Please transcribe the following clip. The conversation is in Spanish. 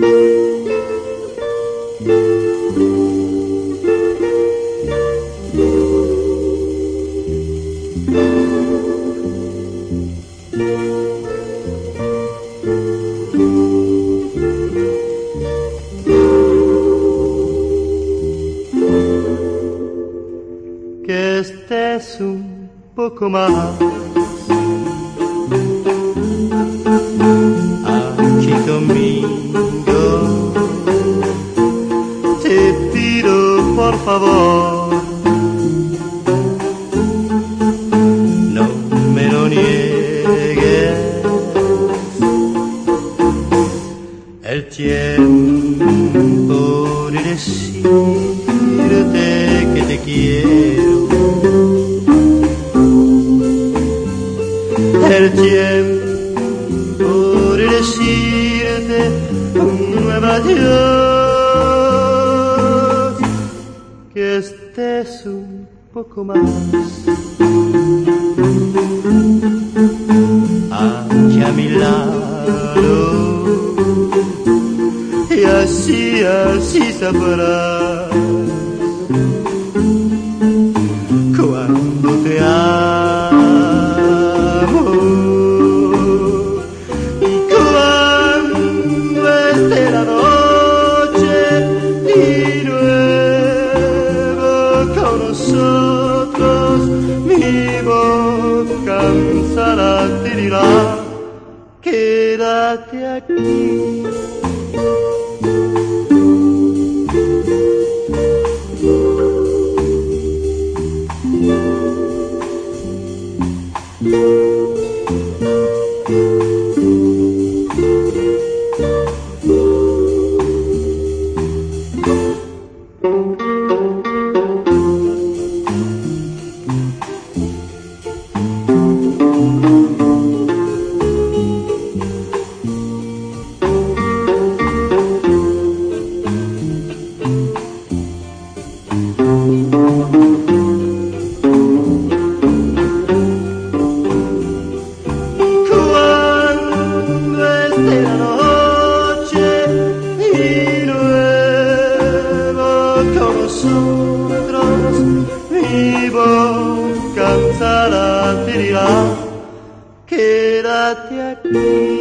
Que estés un poco más aquí conmigo, te pido por favor, no me lo niegues. El tiempo de decirte que te quiero, el tiempo de decirte un nuevo adiós, que estés un poco más aquí a mi lado, y así sabrás cuando te amo, y cuando esté la noche de nuevo con nosotros, mi voz cansada te dirá: quédate aquí. Nosotros, mi voz cansada te dirá: quédate aquí.